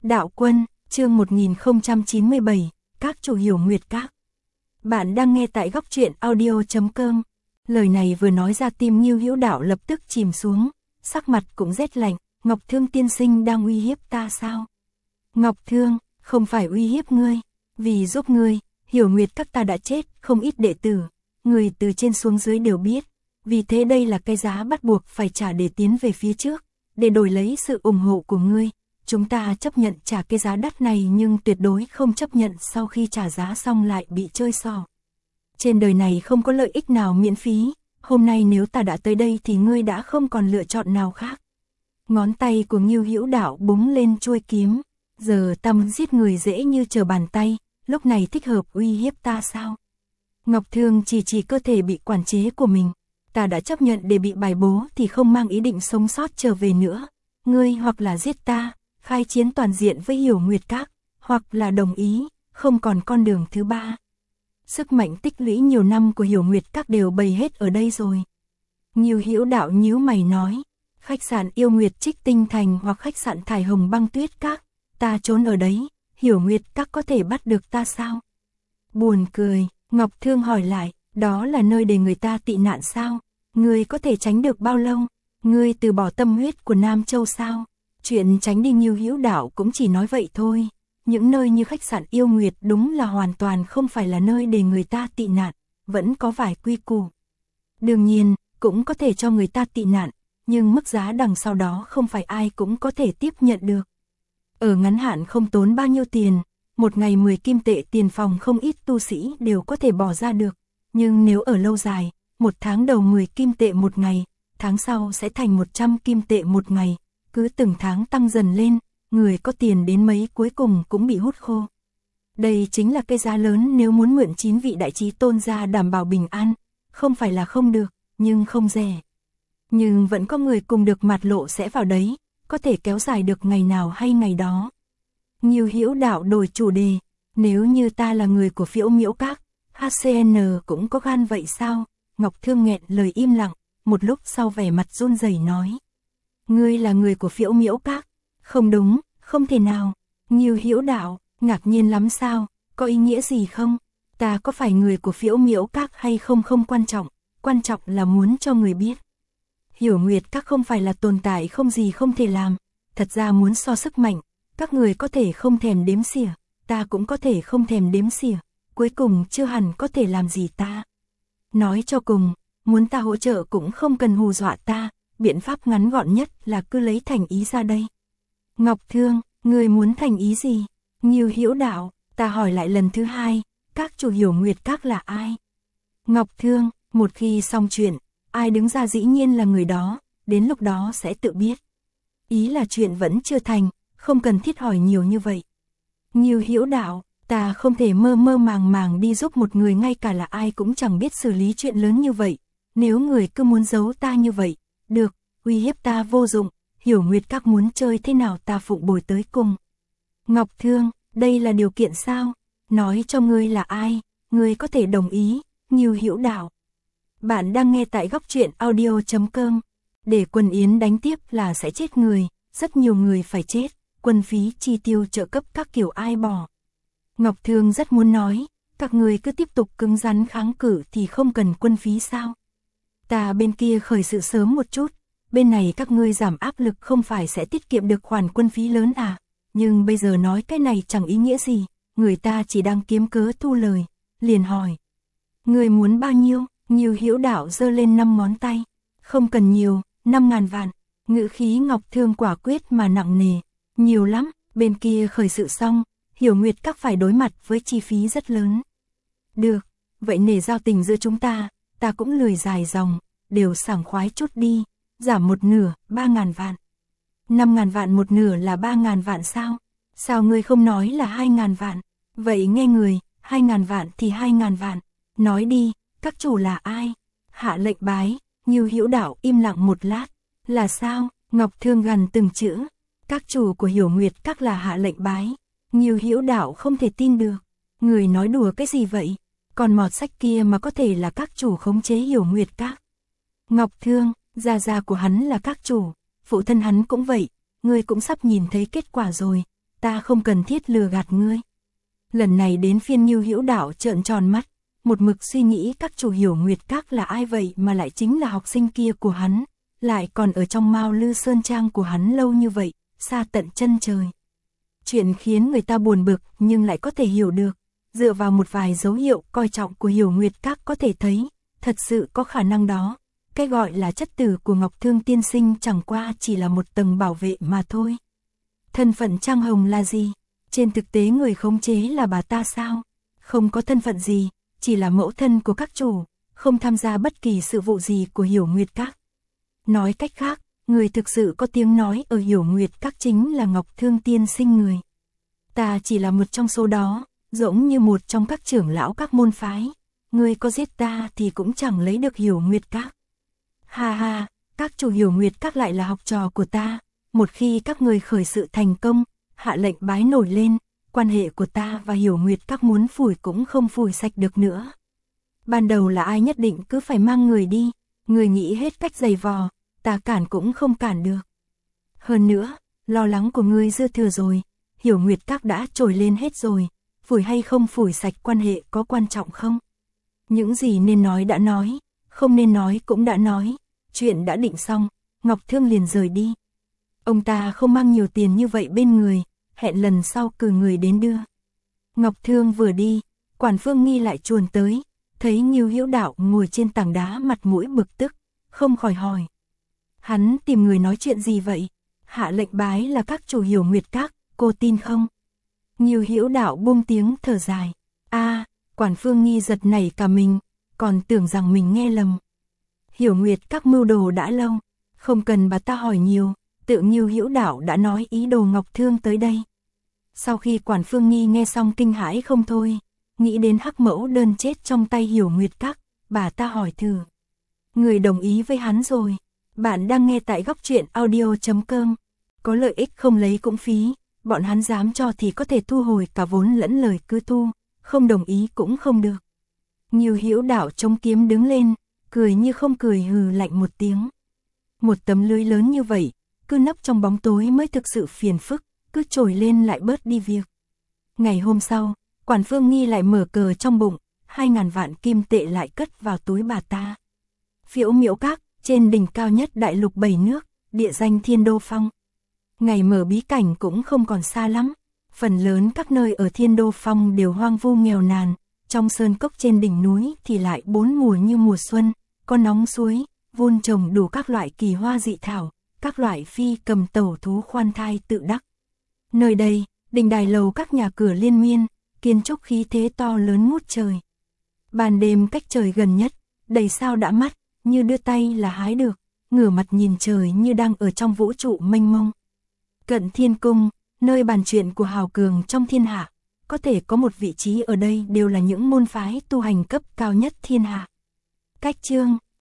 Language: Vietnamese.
Đạo Quân, chương 1097, các chủ Hiểu Nguyệt Các. Bạn đang nghe tại góc truyện audio.com. Lời này vừa nói ra tim Ngưu Hữu Đạo lập tức chìm xuống, sắc mặt cũng rét lạnh. Ngọc Thương tiên sinh đang uy hiếp ta sao? Ngọc Thương, không phải uy hiếp ngươi, vì giúp ngươi, Hiểu Nguyệt Các ta đã chết không ít đệ tử, người từ trên xuống dưới đều biết, vì thế đây là cái giá bắt buộc phải trả để tiến về phía trước, để đổi lấy sự ủng hộ của ngươi. Chúng ta chấp nhận trả cái giá đắt này nhưng tuyệt đối không chấp nhận sau khi trả giá xong lại bị chơi xỏ. Trên đời này không có lợi ích nào miễn phí, hôm nay nếu ta đã tới đây thì ngươi đã không còn lựa chọn nào khác. Ngón tay của Ngưu Hữu Đạo búng lên chuôi kiếm, giờ ta muốn giết người dễ như trở bàn tay, lúc này thích hợp uy hiếp ta sao? Ngọc Thương chỉ cơ thể bị quản chế của mình, ta đã chấp nhận để bị bài bố thì không mang ý định sống sót trở về nữa. Ngươi hoặc là giết ta, khai chiến toàn diện với Hiểu Nguyệt Các, hoặc là đồng ý, không còn con đường thứ ba. Sức mạnh tích lũy nhiều năm của Hiểu Nguyệt Các đều bày hết ở đây rồi. Ngưu Hữu Đạo nhíu mày nói, khách sạn Yêu Nguyệt Trích Tinh Thành hoặc khách sạn Thải Hồng Băng Tuyết Các, ta trốn ở đấy, Hiểu Nguyệt Các có thể bắt được ta sao? Buồn cười, Ngọc Thương hỏi lại, đó là nơi để người ta tị nạn sao? Ngươi có thể tránh được bao lâu? Ngươi từ bỏ tâm huyết của Nam Châu sao? Chuyện tránh đi Ngưu Hữu Đạo cũng chỉ nói vậy thôi. Những nơi như khách sạn Yêu Nguyệt đúng là hoàn toàn không phải là nơi để người ta tị nạn, vẫn có vài quy củ. Đương nhiên, cũng có thể cho người ta tị nạn, nhưng mức giá đằng sau đó không phải ai cũng có thể tiếp nhận được. Ở ngắn hạn không tốn bao nhiêu tiền, một ngày 10 kim tệ tiền phòng không ít tu sĩ đều có thể bỏ ra được. Nhưng nếu ở lâu dài, một tháng đầu 10 kim tệ một ngày, tháng sau sẽ thành 100 kim tệ một ngày, cứ từng tháng tăng dần lên, người có tiền đến mấy cuối cùng cũng bị hút khô. Đây chính là cái giá lớn nếu muốn mượn 9 vị đại chí tôn ra đảm bảo bình an, không phải là không được, nhưng không rẻ. Nhưng vẫn có người cùng được mạt lộ sẽ vào đấy, có thể kéo dài được ngày nào hay ngày đó. Ngưu Hữu Đạo đổi chủ đề, nếu như ta là người của Phiễu Miễu Các, HCN cũng có gan vậy sao? Ngọc Thương nghẹn lời im lặng, một lúc sau vẻ mặt run rẩy nói. Ngươi là người của Phiễu Miễu Các? Không đúng, không thể nào. Ngưu Hữu Đạo, ngạc nhiên lắm sao, có ý nghĩa gì không? Ta có phải người của Phiễu Miễu Các hay không không quan trọng là muốn cho người biết. Hiểu Nguyệt Các không phải là tồn tại không gì không thể làm, thật ra muốn so sức mạnh, các người có thể không thèm đếm xỉa, ta cũng có thể không thèm đếm xỉa, cuối cùng chưa hẳn có thể làm gì ta. Nói cho cùng, muốn ta hỗ trợ cũng không cần hù dọa ta, biện pháp ngắn gọn nhất là cứ lấy thành ý ra đây. Ngọc Thương, người muốn thành ý gì? Ngưu Hữu Đạo, ta hỏi lại lần thứ hai, các chủ Hiểu Nguyệt Các là ai? Ngọc Thương, một khi xong chuyện, ai đứng ra dĩ nhiên là người đó, đến lúc đó sẽ tự biết. Ý là chuyện vẫn chưa thành, không cần thiết hỏi nhiều như vậy. Ngưu Hữu Đạo, ta không thể mơ màng đi giúp một người ngay cả là ai cũng chẳng biết xử lý chuyện lớn như vậy. Nếu người cứ muốn giấu ta như vậy, được, uy hiếp ta vô dụng, Hiểu Nguyệt Các muốn chơi thế nào ta phụng bồi tới cùng. Ngọc Thương, đây là điều kiện sao? Nói cho ngươi là ai, ngươi có thể đồng ý. Ngưu Hữu Đạo. Bạn đang nghe tại góc truyện audio.com. Để Quân Yến đánh tiếp là sẽ chết người, rất nhiều người phải chết, quân phí chi tiêu trợ cấp các kiểu ai bỏ. Ngọc Thương rất muốn nói, các người cứ tiếp tục cứng rắn kháng cự thì không cần quân phí sao? Ta bên kia khởi sự sớm một chút, bên này các ngươi giảm áp lực không phải sẽ tiết kiệm được khoản quân phí lớn à? Nhưng bây giờ nói cái này chẳng ý nghĩa gì, người ta chỉ đang kiếm cớ thu lời, liền hỏi. Người muốn bao nhiêu? Ngưu Hữu Đạo giơ lên 5 ngón tay. Không cần nhiều, 5.000 vạn. Ngữ khí Ngọc Thương quả quyết mà nặng nề. Nhiều lắm, bên kia khởi sự xong, Hiểu Nguyệt Các phải đối mặt với chi phí rất lớn. Được, vậy nể giao tình giữa chúng ta cũng lười dài dòng, đều sảng khoái chút đi, giảm một nửa, 3.000 vạn. 5.000 vạn một nửa là 3.000 vạn sao? Sao ngươi không nói là 2.000 vạn? Vậy nghe người, 2.000 vạn thì 2.000 vạn. Nói đi, các chủ là ai? Hạ lệnh bái. Ngưu Hữu Đạo im lặng một lát. Là sao? Ngọc Thương gần từng chữ. Các chủ của Hiểu Nguyệt Các là hạ lệnh bái. Ngưu Hữu Đạo không thể tin được. Người nói đùa cái gì vậy? Còn mọt sách kia mà có thể là các chủ khống chế Hiểu Nguyệt Các. Ngọc Thương, gia của hắn là các chủ, phụ thân hắn cũng vậy, ngươi cũng sắp nhìn thấy kết quả rồi. ta không cần thiết lừa gạt ngươi. Lần này đến phiên Ngưu Hữu Đạo trợn tròn mắt, một mực suy nghĩ các chủ Hiểu Nguyệt Các là ai vậy mà lại chính là học sinh kia của hắn, lại còn ở trong Mao Lư Sơn Trang của hắn lâu như vậy, xa tận chân trời. Chuyện khiến người ta buồn bực nhưng lại có thể hiểu được, dựa vào một vài dấu hiệu coi trọng của Hiểu Nguyệt Các có thể thấy, thật sự có khả năng đó. Cái gọi là chất tử của Ngọc Thương tiên sinh chẳng qua chỉ là một tầng bảo vệ mà thôi. Thân phận Trang Hồng là gì? Trên thực tế người khống chế là bà ta sao? Không có thân phận gì, chỉ là mẫu thân của các chủ, không tham gia bất kỳ sự vụ gì của Hiểu Nguyệt Các. Nói cách khác, người thực sự có tiếng nói ở Hiểu Nguyệt Các chính là Ngọc Thương tiên sinh người. Ta chỉ là một trong số đó, giống như một trong các trưởng lão các môn phái. Ngươi có giết ta thì cũng chẳng lấy được Hiểu Nguyệt Các. Ha ha, các chủ Hiểu Nguyệt Các lại là học trò của ta. Một khi các người khởi sự thành công, hạ lệnh bái nổi lên, quan hệ của ta và Hiểu Nguyệt Các muốn phủi cũng không phủi sạch được nữa. Ban đầu là ai nhất định cứ phải mang người đi, người nghĩ hết cách giày vò, ta cản cũng không cản được. Hơn nữa, lo lắng của ngươi dư thừa rồi, Hiểu Nguyệt Các đã trồi lên hết rồi, phủi hay không phủi sạch quan hệ có quan trọng không? Những gì nên nói đã nói, không nên nói cũng đã nói, chuyện đã định xong, Ngọc Thương liền rời đi. Ông ta không mang nhiều tiền như vậy bên người, hẹn lần sau cử người đến đưa. Ngọc Thương vừa đi, Quản Phương Nghi lại chuồn tới, thấy Ngưu Hữu Đạo ngồi trên tảng đá mặt mũi bực tức, không khỏi hỏi. Hắn tìm người nói chuyện gì vậy? Hạ lệnh bái là các chủ Hiểu Nguyệt Các, cô tin không? Ngưu Hữu Đạo buông tiếng thở dài. Quản Phương Nghi giật nảy cả mình, còn tưởng rằng mình nghe lầm. Hiểu Nguyệt Các mưu đồ đã lâu, không cần bà ta hỏi nhiều, tự Ngưu Hữu Đạo đã nói ý đồ Ngọc Thương tới đây. Sau khi Quản Phương Nghi nghe xong kinh hãi không thôi, nghĩ đến hắc mẫu đơn chết trong tay Hiểu Nguyệt Các, bà ta hỏi thử. Người đồng ý với hắn rồi, bạn đang nghe tại góc truyện audio.com, có lợi ích không lấy cũng phí, bọn hắn dám cho thì có thể thu hồi cả vốn lẫn lời cứ thu, không đồng ý cũng không được. Ngưu Hữu Đạo chống kiếm đứng lên, cười như không cười hừ lạnh một tiếng. Một tấm lưới lớn như vậy, cứ nấp trong bóng tối mới thực sự phiền phức, cứ trồi lên lại bớt đi việc. Ngày hôm sau, Quản Phương Nghi lại mở cờ trong bụng, 2.000 vạn kim tệ lại cất vào túi bà ta. Phiễu Miễu Các, trên đỉnh cao nhất đại lục 7 nước, địa danh Thiên Đô Phong. Ngày mở bí cảnh cũng không còn xa lắm, phần lớn các nơi ở Thiên Đô Phong đều hoang vu nghèo nàn, trong sơn cốc trên đỉnh núi thì lại bốn mùa như mùa xuân, có nóng suối, vun trồng đủ các loại kỳ hoa dị thảo, các loại phi cầm tẩu thú khoan thai tự đắc. Nơi đây, đình đài lầu các nhà cửa liên miên, kiến trúc khí thế to lớn ngút trời. Ban đêm cách trời gần nhất, đầy sao đã mắt, như đưa tay là hái được, ngửa mặt nhìn trời như đang ở trong vũ trụ mênh mông. Cận Thiên Cung, nơi bàn chuyện của hào cường trong thiên hạ, có thể có một vị trí ở đây đều là những môn phái tu hành cấp cao nhất thiên hạ. Cách chương